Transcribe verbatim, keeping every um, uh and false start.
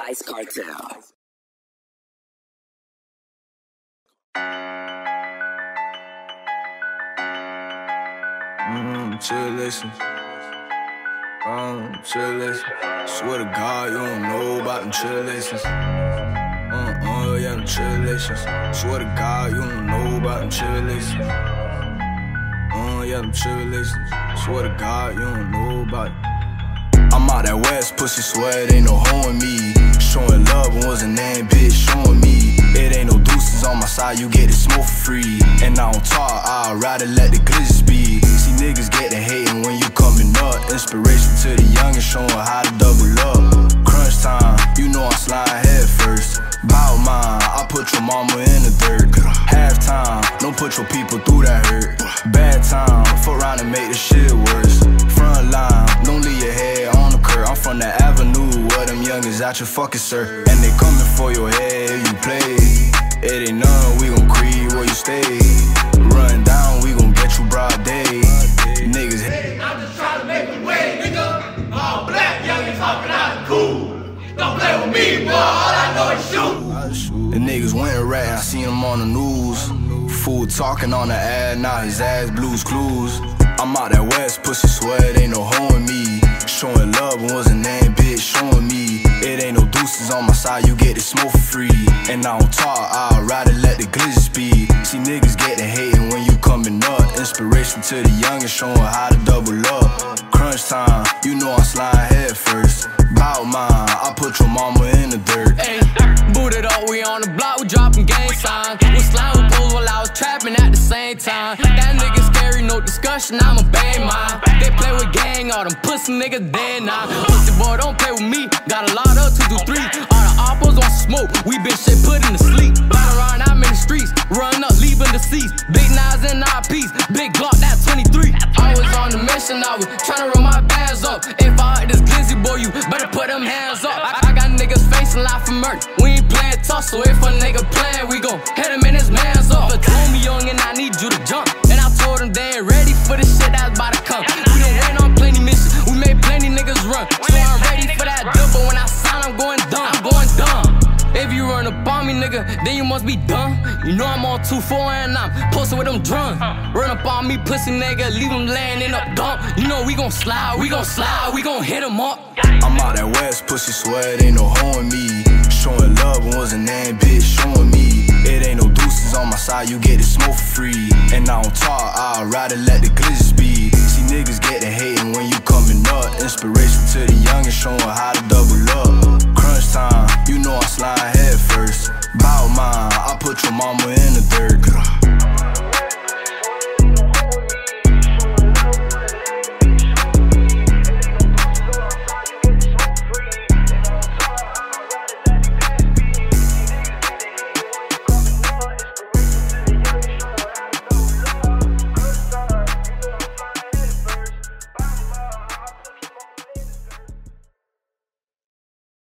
Ice Cartel. Mmm, chill, listen. Um, chill, listen. Swear to God, you don't know about them chill lessons. Uh, uh, yeah, them chill lessons. Swear to God, you don't know about them chill lessons. Uh, yeah, them chill lessons. Swear to God, you don't know about it. I'm out that west, pussy, swear it ain't no hoe in me. Showing love wasn't that bitch showing me. It ain't no deuces on my side, you get it smoke for free. And I don't talk, I'd rather let the glitch speed. See niggas get the hating when you coming up. Inspiration to the youngin', showing how to double up. Crunch time, you know I slide head first. Bout mine, I put your mama in the dirt. Halftime, don't put your people through that hurt. Bad time, fuck around and make the shit worse. Front line, don't leave your head on the curb. I'm from the avenue where them youngins out your fucking sir. And they coming for your head if you play. It ain't none, we gon' creep where you stay. Run down, we gon' get you broad day. Niggas, hey, I'm just trying to make a way, nigga. All black youngins hopping out the cool. Don't play with me, boy, all I know is shoot. The niggas went rat, I seen him on the news. Fool talking on the ad, now his ass blues clues. I'm out that west, pussy, swear it ain't no hoe in me. Showing love wasn't that bitch showing me. It ain't no deuces on my side, you get it smoke for free. And I don't talk, I'd rather let the glitch speed. See niggas get the hating when you coming up. Inspiration to the youngin', showing how to double up. Crunch time, you know I slide head first. Bout mine, I put your mama in the dirt. Ayy, booted up, we on the block, we dropping gang signs. We slime with poles while I was trapping at the same time. That nigga scary, no discussion, I'ma bang mine. They play with gang, all them pussy niggas dead now. Pussy boy, don't play with me, got a lot of two to three. All the oppos on smoke, we been shit put in the sleep. Run around, I'm in the streets, run up, leaving deceased. Big knives in our piece, big Glock, that twenty-three. I was on the mission, I was tryna run my bands up. If I hurt this glizzy boy, you better put them hands up. I, I got niggas facing life for murder. We ain't playing tough, so if a nigga playin', we gon' hit him in his mans up. But told me young and I need you to jump. And I told him they ain't ready for the shit that's about to come. We done wait on plenty missions, we made plenty niggas run. So I'm ready for that dub, but when I sign, I'm going dumb. I'm going dumb. If you run up on me, nigga, then you must be dumb. You know I'm on two four and I'm posted with them drums. Run up on me, pussy nigga, leave him laying in a dump. You know we gon' slide, we gon' slide, we gon' hit him up. I'm out that west, pussy, swear it ain't no hoe in me. Showing love wasn't that bitch showing me. It ain't no deuces on my side, you get it smoke for free. And I don't talk, I'd rather let the glitch speed. See niggas get the hating when you coming up. Inspiration to the youngin', showing how to double up. Crunch time, you know I slide head first. Bout mine, I put your mama in